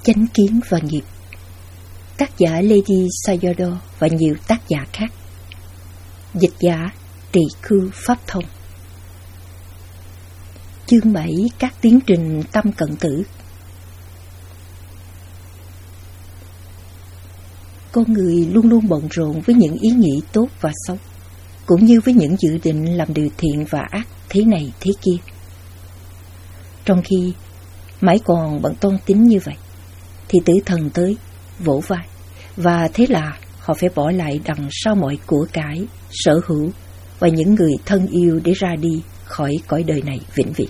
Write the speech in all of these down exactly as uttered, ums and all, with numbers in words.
Chánh kiến và nghiệp. Tác giả Lady Sayadaw và nhiều tác giả khác. Dịch giả Trì Khư Pháp Thông. Chương bảy. Các tiến trình tâm cận tử. Con người luôn luôn bận rộn với những ý nghĩ tốt và xấu, cũng như với những dự định làm điều thiện và ác thế này thế kia. Trong khi mãi còn bận toan tính như vậy, thì tử thần tới vỗ vai, và thế là họ phải bỏ lại đằng sau mọi của cải, sở hữu và những người thân yêu để ra đi khỏi cõi đời này vĩnh viễn.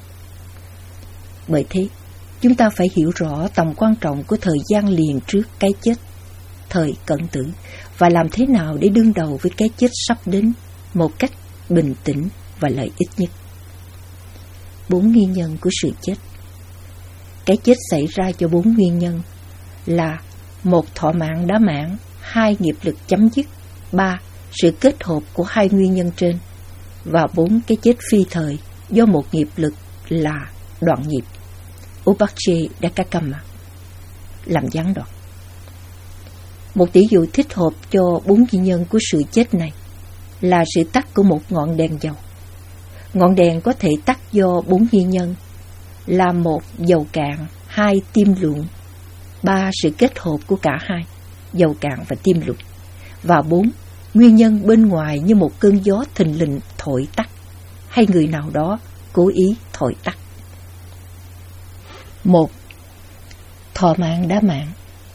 Bởi thế, chúng ta phải hiểu rõ tầm quan trọng của thời gian liền trước cái chết, thời cận tử, và làm thế nào để đương đầu với cái chết sắp đến một cách bình tĩnh và lợi ích nhất. Bốn nguyên nhân của sự chết. Cái chết xảy ra do bốn nguyên nhân là: một, thọ mạng đã mãn; hai, nghiệp lực chấm dứt; ba, sự kết hợp của hai nguyên nhân trên; và bốn, cái chết phi thời do một nghiệp lực là đoạn nghiệp. Upache Dakakama, làm gián đoạn. Một tỷ dụ thích hợp cho bốn nguyên nhân của sự chết này là sự tắt của một ngọn đèn dầu. Ngọn đèn có thể tắt do bốn nguyên nhân là: một, dầu cạn; hai, tim luộn; ba, sự kết hợp của cả hai, dầu cạn và tim luộn; và bốn, nguyên nhân bên ngoài như một cơn gió thình lình thổi tắt, hay người nào đó cố ý thổi tắt. Một, thọ mạng đã mãn.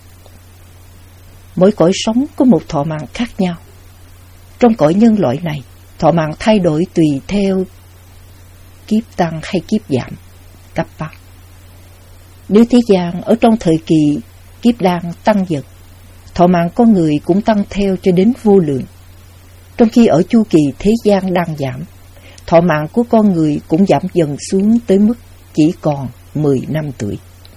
Mỗi cõi sống có một thọ mạng khác nhau. Trong cõi nhân loại này, thọ mạng thay đổi tùy theo kiếp tăng hay kiếp giảm, cấp ba. Nếu thế gian ở trong thời kỳ kiếp đang tăng dần, thọ mạng con người cũng tăng theo cho đến vô lượng. Trong khi ở chu kỳ thế gian đang giảm, thọ mạng của con người cũng giảm dần xuống tới mức chỉ còn mười năm tuổi.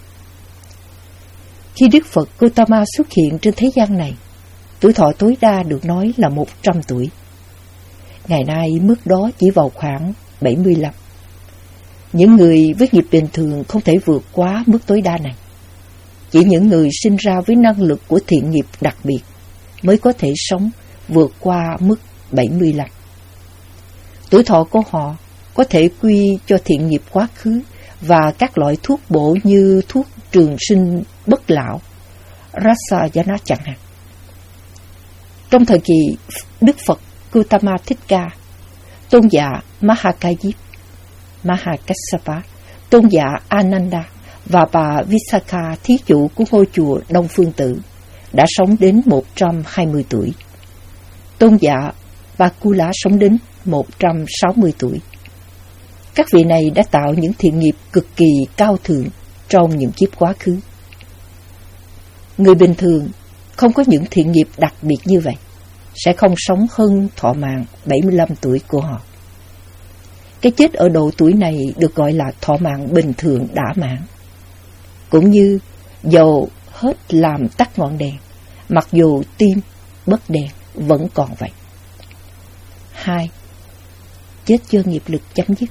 Khi Đức Phật Gautama xuất hiện trên thế gian này, tuổi thọ tối đa được nói là một trăm tuổi. Ngày nay mức đó chỉ vào khoảng bảy mươi lăm. Những người với nghiệp bình thường không thể vượt quá mức tối đa này. Chỉ những người sinh ra với năng lực của thiện nghiệp đặc biệt mới có thể sống vượt qua mức bảy mươi lăm. Tuổi thọ của họ có thể quy cho thiện nghiệp quá khứ và các loại thuốc bổ như thuốc trường sinh bất lão, Rasayana chẳng hạn. Trong thời kỳ Đức Phật Gautama Thích Ca, tôn giả Mahakayip, Mahakassapa, tôn giả Ananda và bà Visakha, thí chủ của ngôi chùa Đông Phương Tử, đã sống đến một trăm hai mươi tuổi. Tôn giả Bakula sống đến một trăm sáu mươi tuổi. Các vị này đã tạo những thiện nghiệp cực kỳ cao thượng trong những kiếp quá khứ. Người bình thường không có những thiện nghiệp đặc biệt như vậy sẽ không sống hơn thọ mạng bảy mươi lăm tuổi của họ. Cái chết ở độ tuổi này được gọi là thọ mạng bình thường đã mãn. Cũng như dầu hết làm tắt ngọn đèn, mặc dù tim bất đèn vẫn còn vậy. Hai, chết do nghiệp lực chấm dứt.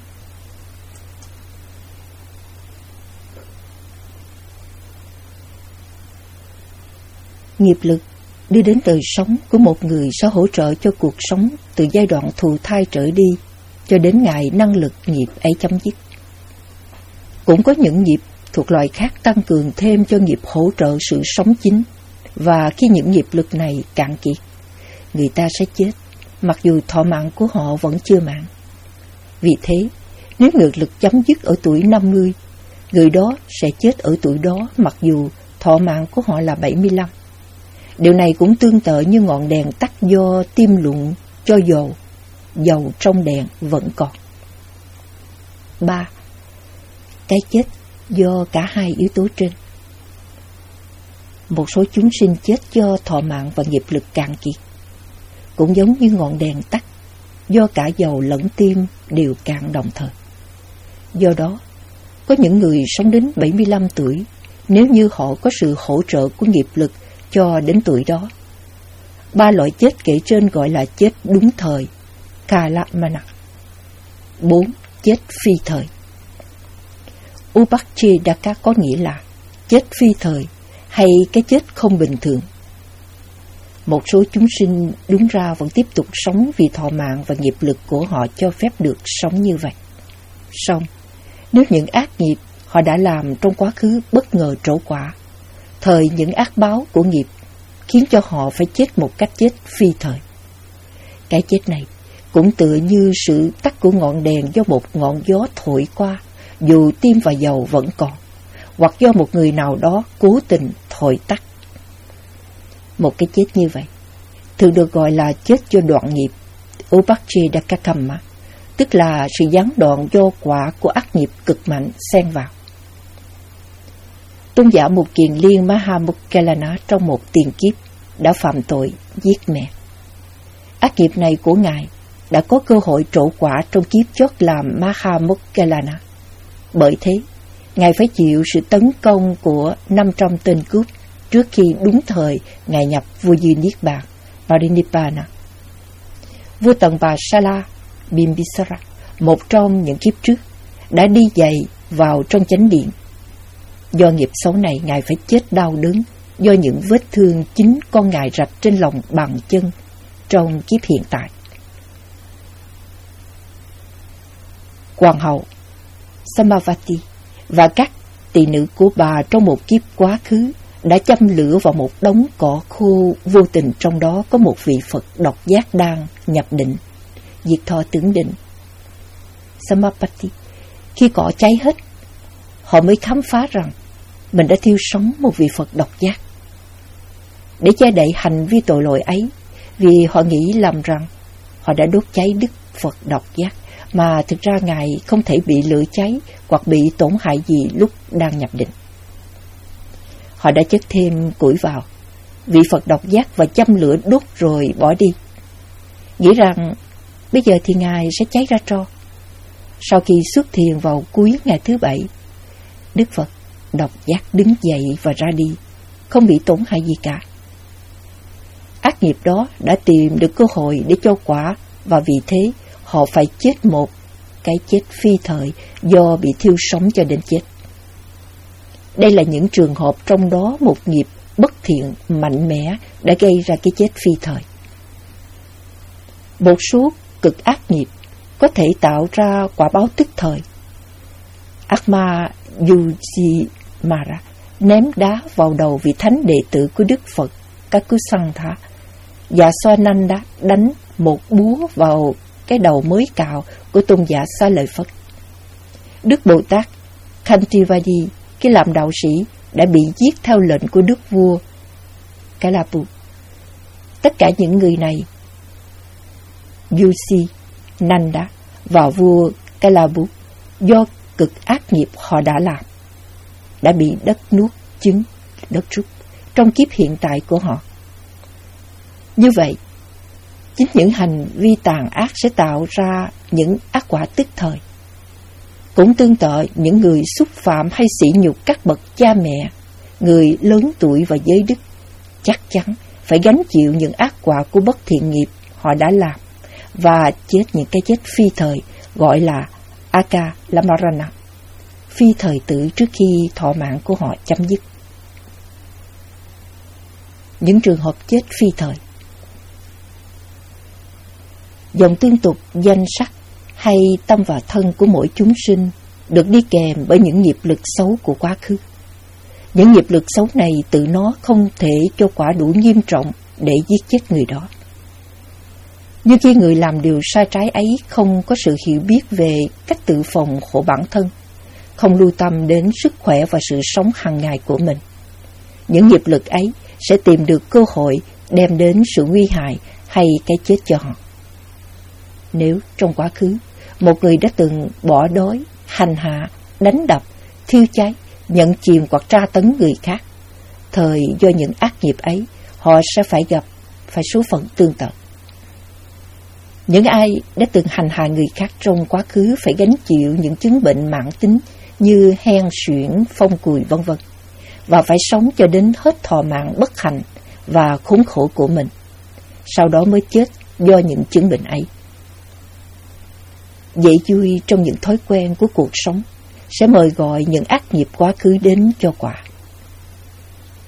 Nghiệp lực đưa đến đời sống của một người sẽ hỗ trợ cho cuộc sống từ giai đoạn thụ thai trở đi cho đến ngày năng lực nghiệp ấy chấm dứt. Cũng có những nghiệp thuộc loại khác tăng cường thêm cho nghiệp hỗ trợ sự sống chính, và khi những nghiệp lực này cạn kiệt, người ta sẽ chết mặc dù thọ mạng của họ vẫn chưa mãn. Vì thế, nếu nghiệp lực chấm dứt ở tuổi năm mươi, người đó sẽ chết ở tuổi đó mặc dù thọ mạng của họ là bảy mươi lăm. Điều này cũng tương tự như ngọn đèn tắt do tim luộn cho dầu, dầu trong đèn vẫn còn. Ba, cái chết do cả hai yếu tố trên. Một số chúng sinh chết do thọ mạng và nghiệp lực cạn kiệt, cũng giống như ngọn đèn tắt do cả dầu lẫn tim đều cạn đồng thời. Do đó, có những người sống đến bảy mươi lăm tuổi nếu như họ có sự hỗ trợ của nghiệp lực cho đến tuổi đó. Ba loại chết kể trên gọi là chết đúng thời, Kalamana. Bốn, chết phi thời. Upachedaka có nghĩa là chết phi thời hay cái chết không bình thường. Một số chúng sinh đúng ra vẫn tiếp tục sống vì thọ mạng và nghiệp lực của họ cho phép được sống như vậy. Song, nếu những ác nghiệp họ đã làm trong quá khứ bất ngờ trổ quả, thời những ác báo của nghiệp khiến cho họ phải chết một cách chết phi thời. Cái chết này cũng tựa như sự tắt của ngọn đèn do một ngọn gió thổi qua, dù tim và dầu vẫn còn, hoặc do một người nào đó cố tình thổi tắt. Một cái chết như vậy thường được gọi là chết do đoạn nghiệp, Upachedakakama, tức là sự gián đoạn do quả của ác nghiệp cực mạnh xen vào. Tôn giả Mục Kiền Liên Mahamukkalana trong một tiền kiếp đã phạm tội giết mẹ. Ác nghiệp này của ngài đã có cơ hội trổ quả trong kiếp chót làm Mahamukkalana. Bởi thế, ngài phải chịu sự tấn công của năm trăm tên cướp trước khi đúng thời ngài nhập vua Dư Niết Bàn, Parinibbana. Vua Tần Bà Sala Bimbisara, một trong những kiếp trước, đã đi giày vào trong chánh điện. Do nghiệp xấu này, ngài phải chết đau đớn do những vết thương chính con ngài rạch trên lòng bàn chân trong kiếp hiện tại. Hoàng hậu Samavati và các tỳ nữ của bà trong một kiếp quá khứ đã châm lửa vào một đống cỏ khô, vô tình trong đó có một vị Phật độc giác đang nhập định, diệt thọ tưởng định. Samapati, khi cỏ cháy hết, họ mới khám phá rằng mình đã thiêu sống một vị Phật độc giác. Để che đậy hành vi tội lỗi ấy, vì họ nghĩ lầm rằng họ đã đốt cháy Đức Phật độc giác, mà thực ra ngài không thể bị lửa cháy hoặc bị tổn hại gì lúc đang nhập định. Họ đã chất thêm củi vào vị Phật độc giác và châm lửa đốt rồi bỏ đi, nghĩ rằng bây giờ thì ngài sẽ cháy ra tro. Sau khi xuất thiền vào cuối ngày thứ bảy, Đức Phật độc giác đứng dậy và ra đi, không bị tổn hại gì cả. Ác nghiệp đó đã tìm được cơ hội để cho quả, và vì thế họ phải chết một cái chết phi thời do bị thiêu sống cho đến chết. Đây là những trường hợp trong đó một nghiệp bất thiện mạnh mẽ đã gây ra cái chết phi thời. Một số cực ác nghiệp có thể tạo ra quả báo tức thời. Akma Yujimara ném đá vào đầu vị thánh đệ tử của Đức Phật Kakusantha, và Soananda đánh một búa vào cái đầu mới cạo của tôn giả Xá Lợi Phất. Đức Bồ Tát Khantivadi, cái làm đạo sĩ, đã bị giết theo lệnh của đức vua Kalapu. Tất cả những người này, Yusi, Nanda và vua Kalapu, do cực ác nghiệp họ đã làm, đã bị đất nuốt chửng, đất rút trong kiếp hiện tại của họ. Như vậy, chính những hành vi tàn ác sẽ tạo ra những ác quả tức thời. Cũng tương tự, những người xúc phạm hay sỉ nhục các bậc cha mẹ, người lớn tuổi và giới đức, chắc chắn phải gánh chịu những ác quả của bất thiện nghiệp họ đã làm và chết những cái chết phi thời, gọi là Akalamarana, phi thời tử trước khi thọ mạng của họ chấm dứt. Những trường hợp chết phi thời: dòng tương tục danh sắc hay tâm và thân của mỗi chúng sinh được đi kèm bởi những nghiệp lực xấu của quá khứ. Những nghiệp lực xấu này tự nó không thể cho quả đủ nghiêm trọng để giết chết người đó. Như khi người làm điều sai trái ấy không có sự hiểu biết về cách tự phòng hộ bản thân, không lưu tâm đến sức khỏe và sự sống hàng ngày của mình, những nghiệp lực ấy sẽ tìm được cơ hội đem đến sự nguy hại hay cái chết cho họ. Nếu trong quá khứ một người đã từng bỏ đói, hành hạ, đánh đập, thiêu cháy, nhận chìm hoặc tra tấn người khác, thời do những ác nghiệp ấy, họ sẽ phải gặp phải số phận tương tự. Những ai đã từng hành hạ người khác trong quá khứ phải gánh chịu những chứng bệnh mãn tính như hen suyễn, phong cùi vân vân, và phải sống cho đến hết thọ mạng bất hạnh và khốn khổ của mình, sau đó mới chết do những chứng bệnh ấy. Dễ vui trong những thói quen của cuộc sống sẽ mời gọi những ác nghiệp quá khứ đến cho quả.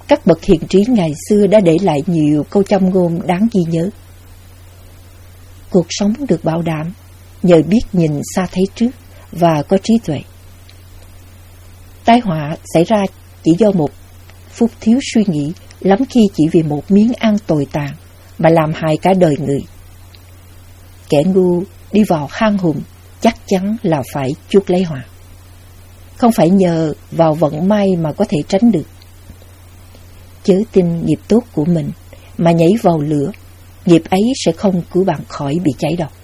các bậc hiền trí ngày xưa đã để lại nhiều câu châm ngôn đáng ghi nhớ. Cuộc sống được bảo đảm nhờ biết nhìn xa thấy trước và có trí tuệ. Tai họa xảy ra chỉ do một phút thiếu suy nghĩ, lắm khi chỉ vì một miếng ăn tồi tàn mà làm hại cả đời người. Kẻ ngu đi vào hang hùm chắc chắn là phải chuốc lấy họa. Không phải nhờ vào vận may mà có thể tránh được. Chớ tin nghiệp tốt của mình mà nhảy vào lửa, nghiệp ấy sẽ không cứu bạn khỏi bị cháy đâu.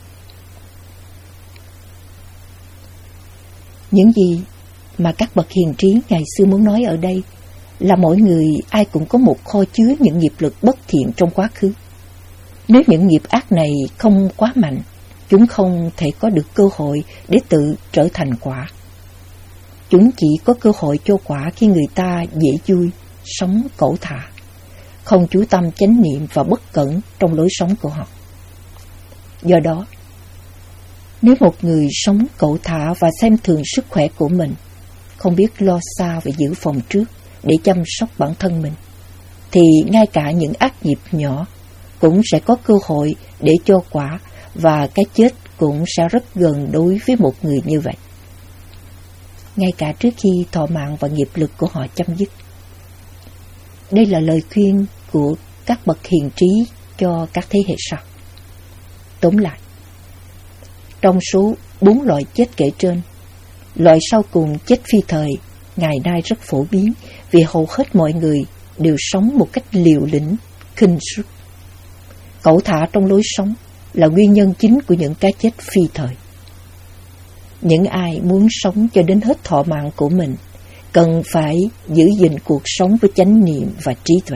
Những gì mà các bậc hiền trí ngày xưa muốn nói ở đây là mỗi người ai cũng có một kho chứa những nghiệp lực bất thiện trong quá khứ. Nếu những nghiệp ác này không quá mạnh, chúng không thể có được cơ hội để tự trở thành quả. Chúng chỉ có cơ hội cho quả khi người ta dễ vui, sống cẩu thả, không chú tâm chánh niệm và bất cẩn trong lối sống của họ. Do đó, nếu một người sống cẩu thả và xem thường sức khỏe của mình, không biết lo xa và giữ phòng trước để chăm sóc bản thân mình, thì ngay cả những ác nghiệp nhỏ cũng sẽ có cơ hội để cho quả, và cái chết cũng sẽ rất gần đối với một người như vậy, ngay cả trước khi thọ mạng và nghiệp lực của họ chấm dứt. Đây là lời khuyên của các bậc hiền trí cho các thế hệ sau. Tóm lại, trong số bốn loại chết kể trên, loại sau cùng chết phi thời ngày nay rất phổ biến vì hầu hết mọi người đều sống một cách liều lĩnh, khinh suất. Cẩu thả trong lối sống là nguyên nhân chính của những cái chết phi thời. Những ai muốn sống cho đến hết thọ mạng của mình cần phải giữ gìn cuộc sống với chánh niệm và trí tuệ.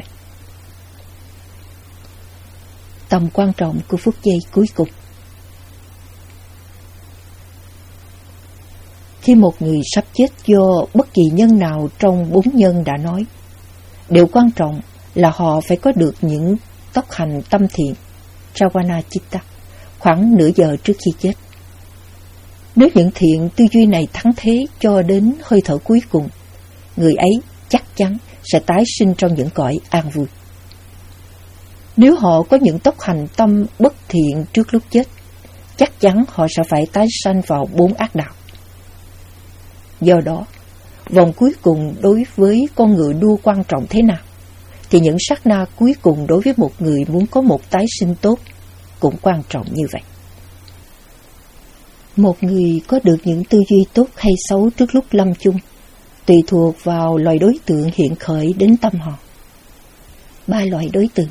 Tầm quan trọng của phút giây cuối cùng. Khi một người sắp chết do bất kỳ nhân nào trong bốn nhân đã nói, điều quan trọng là họ phải có được những tốc hành tâm thiện, Trawana Chitta, khoảng nửa giờ trước khi chết. Nếu những thiện tư duy này thắng thế cho đến hơi thở cuối cùng, người ấy chắc chắn sẽ tái sinh trong những cõi an vui. Nếu họ có những tốc hành tâm bất thiện trước lúc chết, chắc chắn họ sẽ phải tái sanh vào bốn ác đạo. Do đó, vòng cuối cùng đối với con ngựa đua quan trọng thế nào, thì những sát na cuối cùng đối với một người muốn có một tái sinh tốt cũng quan trọng như vậy. Một người có được những tư duy tốt hay xấu trước lúc lâm chung tùy thuộc vào loại đối tượng hiện khởi đến tâm họ. Ba loại đối tượng.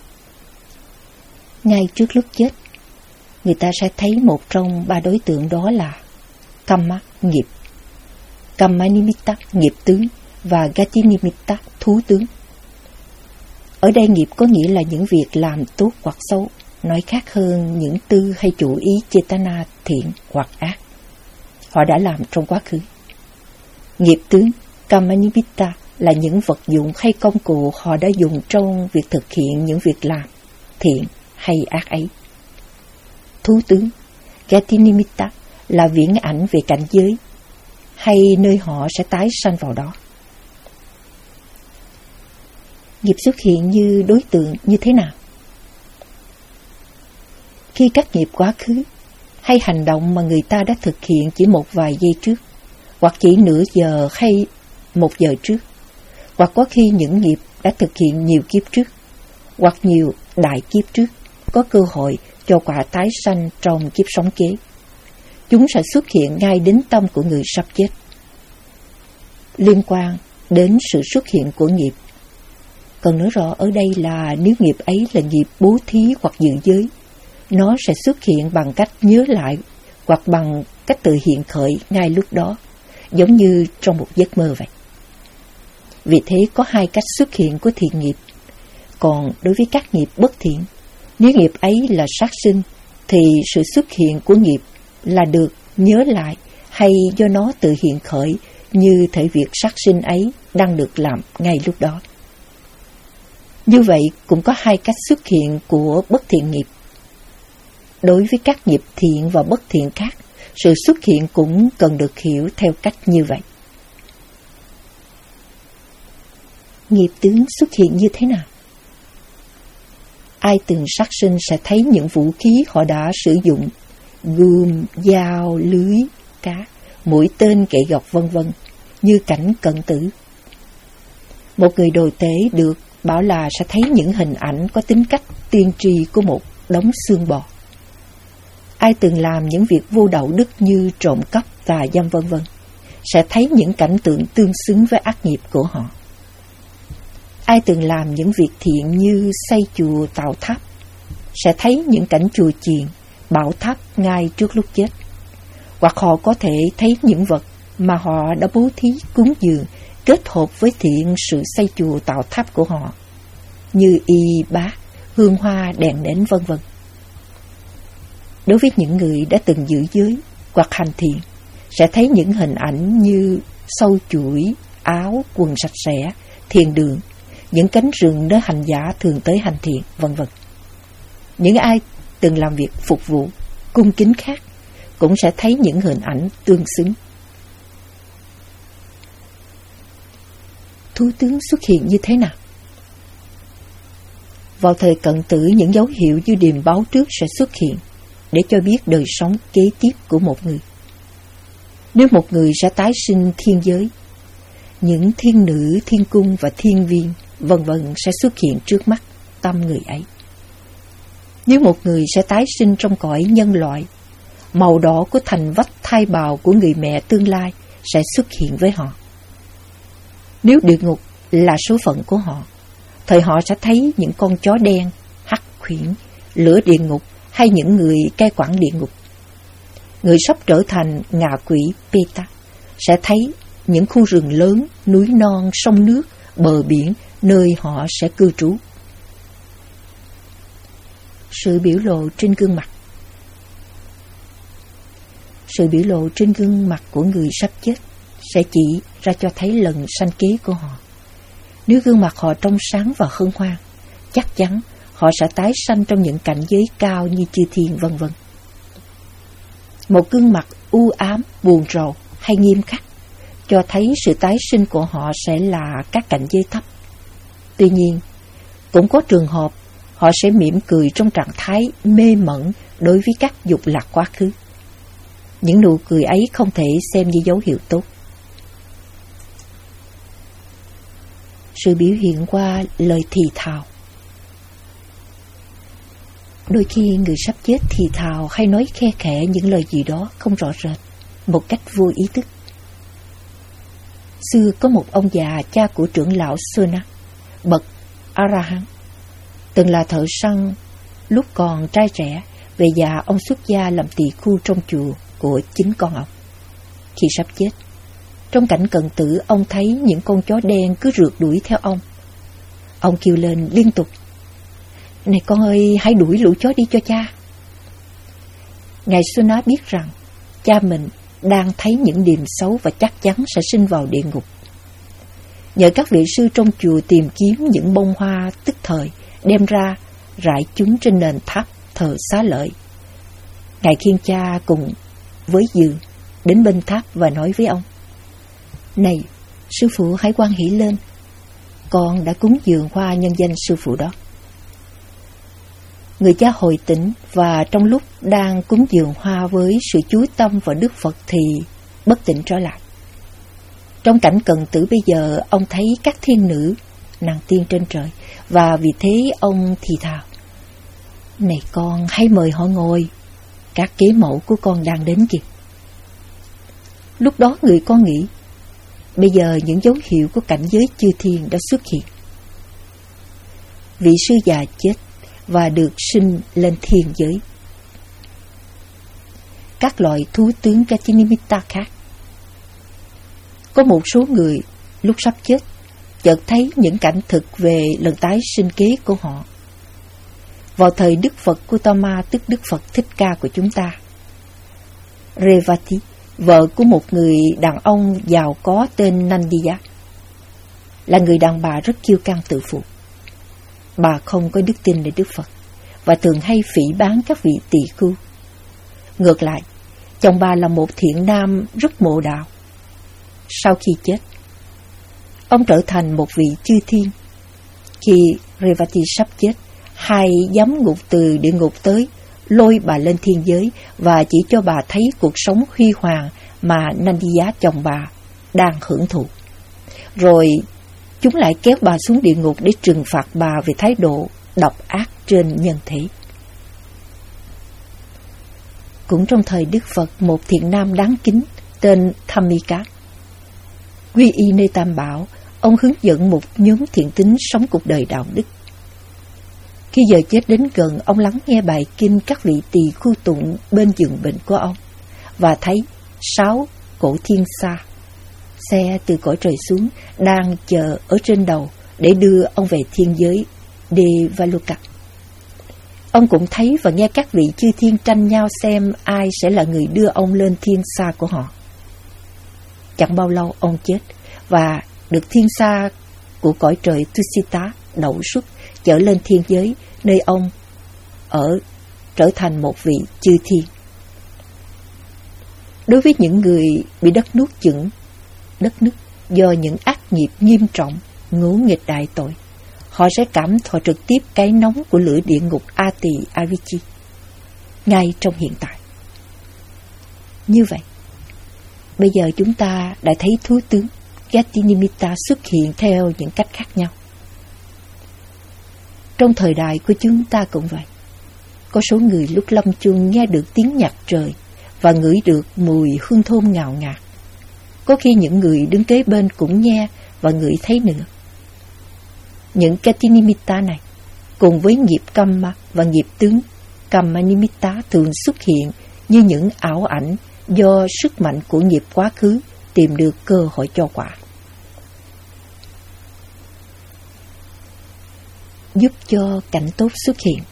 Ngay trước lúc chết, người ta sẽ thấy một trong ba đối tượng đó là Kamma, nghiệp, Kamma Nimitta, nghiệp tướng, và Gati Nimitta, thú tướng. Ở đây nghiệp có nghĩa là những việc làm tốt hoặc xấu, nói khác hơn những tư hay chủ ý Chetana thiện hoặc ác họ đã làm trong quá khứ. Nghiệp tướng, Kamma Nimitta, là những vật dụng hay công cụ họ đã dùng trong việc thực hiện những việc làm thiện hay ác ấy. Thú tướng, Gati Nimitta, là viễn ảnh về cảnh giới hay nơi họ sẽ tái sanh vào đó. Nghiệp xuất hiện như đối tượng như thế nào? Khi các nghiệp quá khứ hay hành động mà người ta đã thực hiện chỉ một vài giây trước, hoặc chỉ nửa giờ hay một giờ trước, hoặc có khi những nghiệp đã thực hiện nhiều kiếp trước, hoặc nhiều đại kiếp trước, có cơ hội cho quả tái sanh trong kiếp sống kế, chúng sẽ xuất hiện ngay đến tâm của người sắp chết. Liên quan đến sự xuất hiện của nghiệp, cần nói rõ ở đây là nếu nghiệp ấy là nghiệp bố thí hoặc dự giới, nó sẽ xuất hiện bằng cách nhớ lại hoặc bằng cách tự hiện khởi ngay lúc đó, giống như trong một giấc mơ vậy. Vì thế có hai cách xuất hiện của thiện nghiệp. Còn đối với các nghiệp bất thiện, nếu nghiệp ấy là sát sinh, thì sự xuất hiện của nghiệp là được nhớ lại hay do nó tự hiện khởi, như thể việc sát sinh ấy đang được làm ngay lúc đó. Như vậy cũng có hai cách xuất hiện của bất thiện nghiệp. Đối với các nghiệp thiện và bất thiện khác, sự xuất hiện cũng cần được hiểu theo cách như vậy. nghiệp tướng xuất hiện như thế nào? Ai từng sát sinh sẽ thấy những vũ khí họ đã sử dụng, gươm, dao, lưới, cá, mũi tên, gậy gộc vân vân, như cảnh cận tử. Một người đồ tể được bảo là sẽ thấy những hình ảnh có tính cách tiên tri của một đống xương bò. Ai từng làm những việc vô đạo đức như trộm cắp, tà dâm vân vân, sẽ thấy những cảnh tượng tương xứng với ác nghiệp của họ. Ai từng làm những việc thiện như xây chùa, tạo tháp, sẽ thấy những cảnh chùa chiền, bảo tháp ngay trước lúc chết. Hoặc họ có thể thấy những vật mà họ đã bố thí cúng dường kết hợp với thiện sự xây chùa tạo tháp của họ, như y bát, hương hoa, đèn nến vân vân. Đối với những người đã từng giữ giới hoặc hành thiện, sẽ thấy những hình ảnh như sâu chuỗi, áo, quần sạch sẽ, thiền đường, những cánh rừng nơi hành giả thường tới hành thiện, vân vân. Những ai từng làm việc phục vụ, cung kính khác cũng sẽ thấy những hình ảnh tương xứng. Thú tướng xuất hiện như thế nào? Vào thời cận tử, những dấu hiệu như điềm báo trước sẽ xuất hiện để cho biết đời sống kế tiếp của một người. Nếu một người sẽ tái sinh thiên giới, những thiên nữ, thiên cung và thiên viên vân vân sẽ xuất hiện trước mắt tâm người ấy. Nếu một người sẽ tái sinh trong cõi nhân loại, màu đỏ của thành vách thai bào của người mẹ tương lai sẽ xuất hiện với họ. Nếu địa ngục là số phận của họ, thời họ sẽ thấy những con chó đen, hắc khuyển, lửa địa ngục hay những người cai quản địa ngục. Người sắp trở thành ngạ quỷ Peta sẽ thấy những khu rừng lớn, núi non, sông nước, bờ biển nơi họ sẽ cư trú. Sự biểu lộ trên gương mặt. Sự biểu lộ trên gương mặt của người sắp chết sẽ chỉ ra cho thấy lần sanh kế của họ. Nếu gương mặt họ trong sáng và hân hoan, chắc chắn họ sẽ tái sanh trong những cảnh giới cao như chư thiên vân vân. Một gương mặt u ám, buồn rầu hay nghiêm khắc cho thấy sự tái sinh của họ sẽ là các cảnh giới thấp. Tuy nhiên, cũng có trường hợp họ sẽ mỉm cười trong trạng thái mê mẩn đối với các dục lạc quá khứ. Những nụ cười ấy không thể xem như dấu hiệu tốt. Sự biểu hiện qua lời thì thào. Đôi khi người sắp chết thì thào hay nói khe khẽ những lời gì đó không rõ rệt, một cách vô ý thức. Xưa có một ông già, cha của trưởng lão Sona, bậc A-ra-hán, từng là thợ săn. Lúc còn trai trẻ, về già ông xuất gia làm tỳ khu trong chùa của chính con ông. Khi sắp chết, trong cảnh cận tử, ông thấy những con chó đen cứ rượt đuổi theo ông. Ông kêu lên liên tục: "Này con ơi, hãy đuổi lũ chó đi cho cha." Ngài Sona biết rằng cha mình đang thấy những điềm xấu và chắc chắn sẽ sinh vào địa ngục. Nhờ các vị sư trong chùa tìm kiếm những bông hoa tức thời, đem ra rải chúng trên nền tháp thờ Xá Lợi. Ngài khiêng cha cùng với giường đến bên tháp và nói với ông: "Này, sư phụ hãy hoan hỷ lên, con đã cúng dường hoa nhân danh sư phụ đó." Người cha hồi tỉnh và trong lúc đang cúng dường hoa với sự chú tâm vào Đức Phật thì bất tỉnh trở lại. Trong cảnh cận tử bây giờ, ông thấy các thiên nữ, nàng tiên trên trời, và vì thế ông thì thào: "Này con, hãy mời họ ngồi, các kế mẫu của con đang đến kìa." Lúc đó người con nghĩ, bây giờ những dấu hiệu của cảnh giới chư thiên đã xuất hiện. Vị sư già chết và được sinh lên thiên giới. Các loại thú tướng Gatinimitta khác. Có một số người lúc sắp chết chợt thấy những cảnh thực về lần tái sinh kế của họ. Vào thời Đức Phật Gautama, tức Đức Phật Thích Ca của chúng ta, Revati, vợ của một người đàn ông giàu có tên Nandiya, là người đàn bà rất kiêu căng tự phụ. Bà không có đức tin để Đức Phật và thường hay phỉ báng các vị tỳ khưu. Ngược lại, chồng bà là một thiện nam rất mộ đạo. Sau khi chết, ông trở thành một vị chư thiên. Khi Revati sắp chết, hai giám ngục từ địa ngục tới, lôi bà lên thiên giới và chỉ cho bà thấy cuộc sống huy hoàng mà Nandiya chồng bà đang hưởng thụ. Rồi chúng lại kéo bà xuống địa ngục để trừng phạt bà về thái độ độc ác trên nhân thể. Cũng trong thời Đức Phật, một thiện nam đáng kính tên Dhammika quy y nơi Tam Bảo, ông hướng dẫn một nhóm thiện tín sống cuộc đời đạo đức. Khi giờ chết đến gần, ông lắng nghe bài kinh các vị tỳ khu tụng bên giường bệnh của ông và thấy sáu cổ thiên sa xe từ cõi trời xuống đang chờ ở trên đầu để đưa ông về thiên giới Devaloka. Ông cũng thấy và nghe các vị chư thiên tranh nhau xem ai sẽ là người đưa ông lên thiên sa của họ. Chẳng bao lâu ông chết và được thiên sa của cõi trời Tusita đậu xuất chở lên thiên giới, nơi ông ở trở thành một vị chư thiên. Đối với những người bị đất nuốt chửng, đất nứt do những ác nghiệp nghiêm trọng, ngỗ nghịch đại tội, họ sẽ cảm thọ trực tiếp cái nóng của lửa địa ngục Ati Avichi ngay trong hiện tại. Như vậy, bây giờ chúng ta đã thấy thú tướng Gatinimitta xuất hiện theo những cách khác nhau. Trong thời đại của chúng ta cũng vậy. Có số người lúc lâm chung nghe được tiếng nhạc trời và ngửi được mùi hương thơm ngào ngạt. Có khi những người đứng kế bên cũng nghe và ngửi thấy nữa. Những Gatinimitta này, cùng với nghiệp Kamma và nghiệp tướng Kammanimitta thường xuất hiện như những ảo ảnh do sức mạnh của nghiệp quá khứ tìm được cơ hội cho quả. Giúp cho cảnh tốt xuất hiện.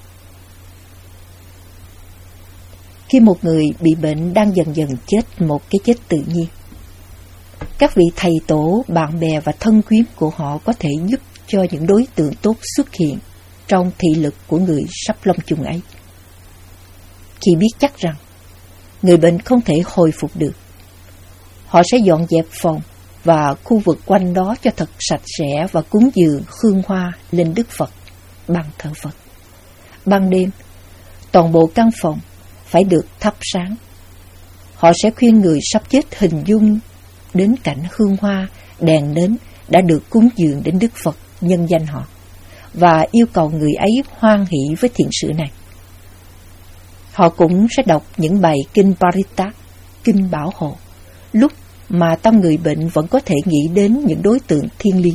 Khi một người bị bệnh đang dần dần chết một cái chết tự nhiên, các vị thầy tổ, bạn bè và thân quyến của họ có thể giúp cho những đối tượng tốt xuất hiện trong thị lực của người sắp lâm chung ấy. Khi biết chắc rằng người bệnh không thể hồi phục được, họ sẽ dọn dẹp phòng và khu vực quanh đó cho thật sạch sẽ và cúng dường hương hoa lên Đức Phật bằng thờ Phật. Ban đêm, toàn bộ căn phòng phải được thắp sáng. Họ sẽ khuyên người sắp chết hình dung đến cảnh hương hoa, đèn nến đã được cúng dường đến Đức Phật nhân danh họ, và yêu cầu người ấy hoan hỷ với thiện sự này. Họ cũng sẽ đọc những bài kinh Parita, kinh bảo hộ, lúc mà tâm người bệnh vẫn có thể nghĩ đến những đối tượng thiêng liêng.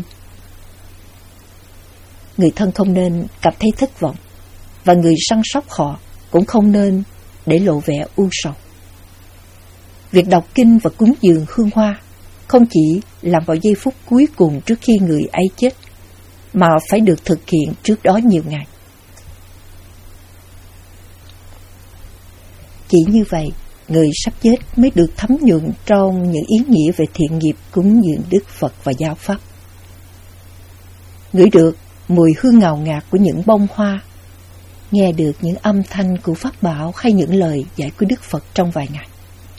Người thân không nên cảm thấy thất vọng, và người săn sóc họ cũng không nên để lộ vẻ u sầu. Việc đọc kinh và cúng dường hương hoa không chỉ làm vào giây phút cuối cùng trước khi người ấy chết, mà phải được thực hiện trước đó nhiều ngày. Chỉ như vậy, người sắp chết mới được thấm nhuận trong những ý nghĩa về thiện nghiệp cúng dường Đức Phật và giáo pháp. Ngửi được mùi hương ngào ngạt của những bông hoa, nghe được những âm thanh của pháp bảo hay những lời dạy của Đức Phật trong vài ngày.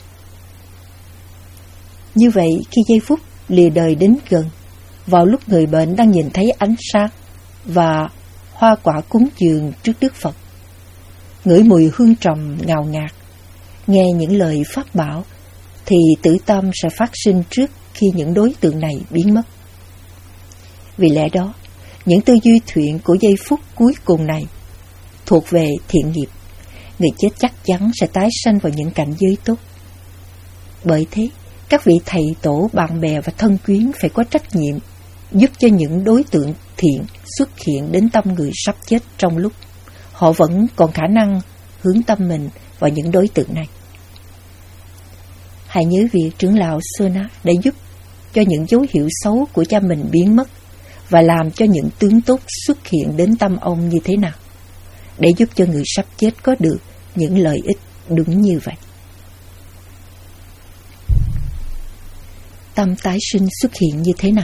Như vậy, khi giây phút lìa đời đến gần, vào lúc người bệnh đang nhìn thấy ánh sáng và hoa quả cúng dường trước Đức Phật, ngửi mùi hương trầm ngào ngạt, nghe những lời pháp bảo, thì tử tâm sẽ phát sinh trước khi những đối tượng này biến mất. Vì lẽ đó, những tư duy thiện của giây phút cuối cùng này thuộc về thiện nghiệp. Người chết chắc chắn sẽ tái sanh vào những cảnh giới tốt. Bởi thế, các vị thầy tổ, bạn bè và thân quyến phải có trách nhiệm giúp cho những đối tượng thiện xuất hiện đến tâm người sắp chết trong lúc họ vẫn còn khả năng hướng tâm mình vào những đối tượng này. Hãy nhớ việc trưởng lão Sona đã giúp cho những dấu hiệu xấu của cha mình biến mất và làm cho những tướng tốt xuất hiện đến tâm ông như thế nào, để giúp cho người sắp chết có được những lợi ích đúng như vậy. Tâm tái sinh xuất hiện như thế nào?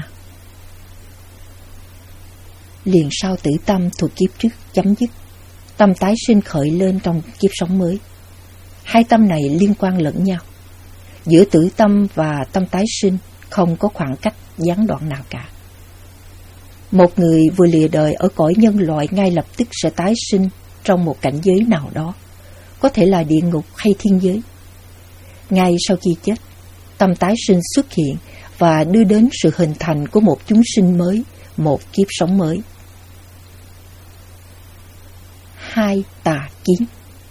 Liền sau tử tâm thuộc kiếp trước chấm dứt, tâm tái sinh khởi lên trong kiếp sống mới. Hai tâm này liên quan lẫn nhau. Giữa tử tâm và tâm tái sinh không có khoảng cách gián đoạn nào cả. Một người vừa lìa đời ở cõi nhân loại ngay lập tức sẽ tái sinh trong một cảnh giới nào đó, có thể là địa ngục hay thiên giới. Ngay sau khi chết, tâm tái sinh xuất hiện và đưa đến sự hình thành của một chúng sinh mới, một kiếp sống mới. Hai tà kiến.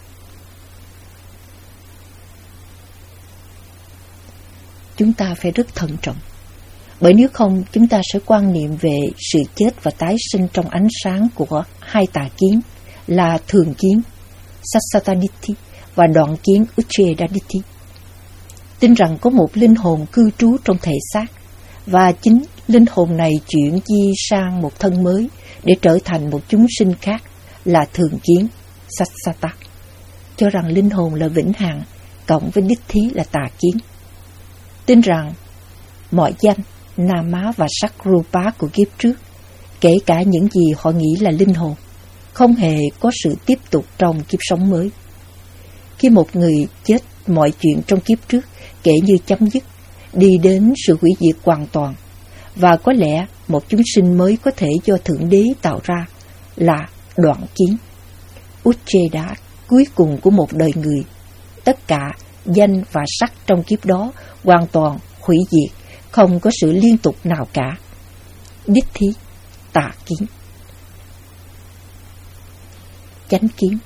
Chúng ta phải rất thận trọng, bởi nếu không chúng ta sẽ quan niệm về sự chết và tái sinh trong ánh sáng của hai tà kiến là thường kiến Sassataditti và đoạn kiến Uchedaditti, tin rằng có một linh hồn cư trú trong thể xác, và chính linh hồn này chuyển di sang một thân mới để trở thành một chúng sinh khác là thường kiến Sassata, cho rằng linh hồn là vĩnh hằng, cộng với đích thí là tà kiến. Tin rằng mọi danh, nama và sắc rupa của kiếp trước, kể cả những gì họ nghĩ là linh hồn, không hề có sự tiếp tục trong kiếp sống mới. Khi một người chết, mọi chuyện trong kiếp trước kể như chấm dứt, đi đến sự hủy diệt hoàn toàn, và có lẽ một chúng sinh mới có thể do Thượng Đế tạo ra là đoạn kiến Ucheda cuối cùng của một đời người. Tất cả danh và sắc trong kiếp đó hoàn toàn hủy diệt, không có sự liên tục nào cả. Đích thí tà kiến. Chánh kiến.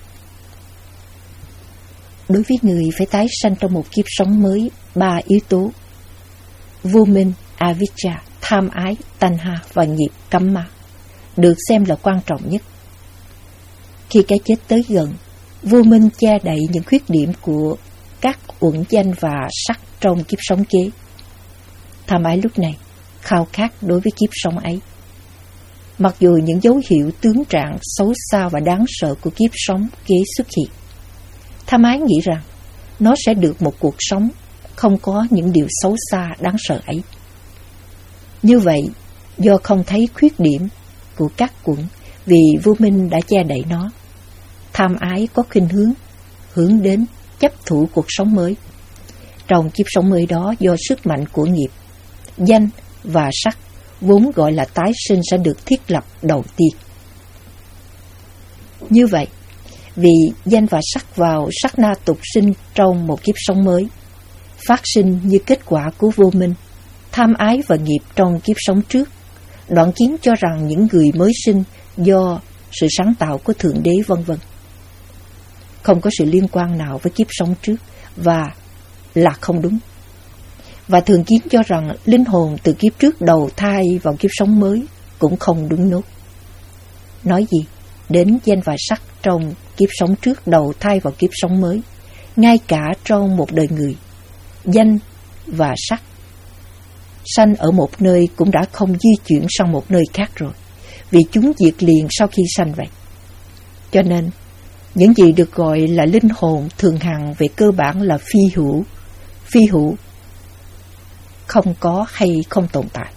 Đối với người phải tái sanh trong một kiếp sống mới, ba yếu tố vô minh, avijja, tham ái, tanha và nghiệp kamma được xem là quan trọng nhất. Khi cái chết tới gần, vô minh che đậy những khuyết điểm của các uẩn danh và sắc trong kiếp sống kế. Tham ái lúc này khao khát đối với kiếp sống ấy. Mặc dù những dấu hiệu tướng trạng xấu xa và đáng sợ của kiếp sống kế xuất hiện, tham ái nghĩ rằng nó sẽ được một cuộc sống không có những điều xấu xa đáng sợ ấy. Như vậy, do không thấy khuyết điểm của các quẩn vì vô minh đã che đậy nó, tham ái có khuynh hướng hướng đến chấp thủ cuộc sống mới. Trong kiếp sống mới đó, do sức mạnh của nghiệp, danh và sắc vốn gọi là tái sinh sẽ được thiết lập đầu tiên. Như vậy, vì danh và sắc vào sát na tục sinh trong một kiếp sống mới, phát sinh như kết quả của vô minh, tham ái và nghiệp trong kiếp sống trước, đoạn kiến cho rằng những người mới sinh do sự sáng tạo của Thượng Đế vân vân không có sự liên quan nào với kiếp sống trước và là không đúng. Và thường kiến cho rằng linh hồn từ kiếp trước đầu thai vào kiếp sống mới cũng không đúng nốt. Nói gì đến danh và sắc trong kiếp sống trước đầu thai vào kiếp sống mới, ngay cả trong một đời người, danh và sắc sanh ở một nơi cũng đã không di chuyển sang một nơi khác rồi, vì chúng diệt liền sau khi sanh vậy. Cho nên, những gì được gọi là linh hồn thường hằng về cơ bản là phi hữu, phi hữu, không có hay không tồn tại.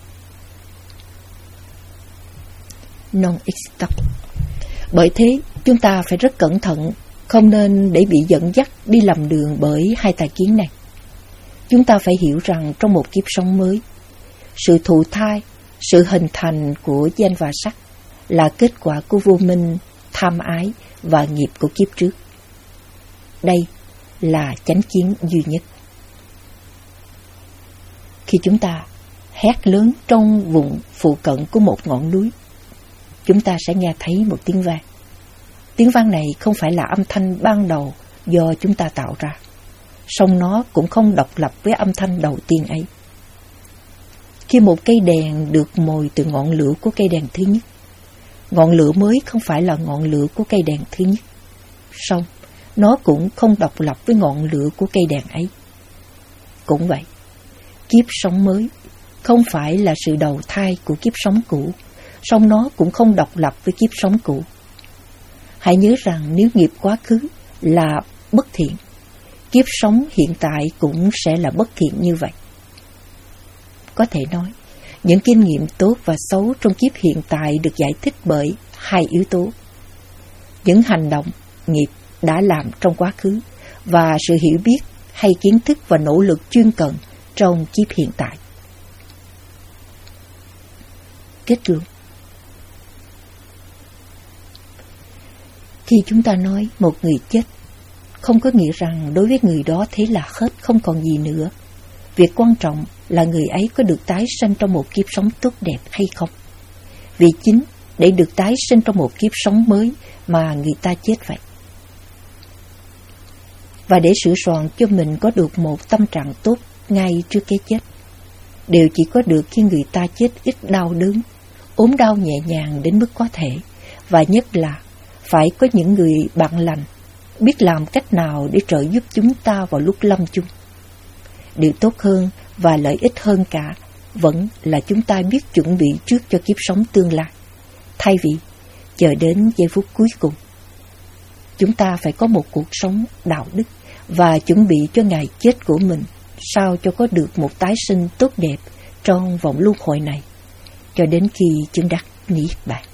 Non-existent. Bởi thế, chúng ta phải rất cẩn thận, không nên để bị dẫn dắt đi lầm đường bởi hai tà kiến này. Chúng ta phải hiểu rằng trong một kiếp sống mới, sự thụ thai, sự hình thành của danh và sắc là kết quả của vô minh, tham ái và nghiệp của kiếp trước. Đây là chánh kiến duy nhất. Khi chúng ta hét lớn trong vùng phụ cận của một ngọn núi, chúng ta sẽ nghe thấy một tiếng vang. Tiếng vang này không phải là âm thanh ban đầu do chúng ta tạo ra, song nó cũng không độc lập với âm thanh đầu tiên ấy. Khi một cây đèn được mồi từ ngọn lửa của cây đèn thứ nhất, ngọn lửa mới không phải là ngọn lửa của cây đèn thứ nhất, song nó cũng không độc lập với ngọn lửa của cây đèn ấy. Cũng vậy, kiếp sống mới không phải là sự đầu thai của kiếp sống cũ, song nó cũng không độc lập với kiếp sống cũ. Hãy nhớ rằng nếu nghiệp quá khứ là bất thiện, kiếp sống hiện tại cũng sẽ là bất thiện như vậy. Có thể nói, những kinh nghiệm tốt và xấu trong kiếp hiện tại được giải thích bởi hai yếu tố: những hành động, nghiệp đã làm trong quá khứ và sự hiểu biết hay kiến thức và nỗ lực chuyên cần trong kiếp hiện tại. kết luận. Khi chúng ta nói một người chết, không có nghĩa rằng đối với người đó thế là hết, không còn gì nữa. Việc quan trọng là người ấy có được tái sinh trong một kiếp sống tốt đẹp hay không. Vì chính để được tái sinh trong một kiếp sống mới mà người ta chết vậy. Và để sửa soạn cho mình có được một tâm trạng tốt ngay trước cái chết, đều chỉ có được khi người ta chết ít đau đớn, ốm đau nhẹ nhàng đến mức có thể, và nhất là phải có những người bạn lành biết làm cách nào để trợ giúp chúng ta vào lúc lâm chung. Điều tốt hơn và lợi ích hơn cả vẫn là chúng ta biết chuẩn bị trước cho kiếp sống tương lai, thay vì chờ đến giây phút cuối cùng. Chúng ta phải có một cuộc sống đạo đức và chuẩn bị cho ngày chết của mình, sao cho có được một tái sinh tốt đẹp trong vòng luân hồi này, cho đến khi chứng đắc niết bàn.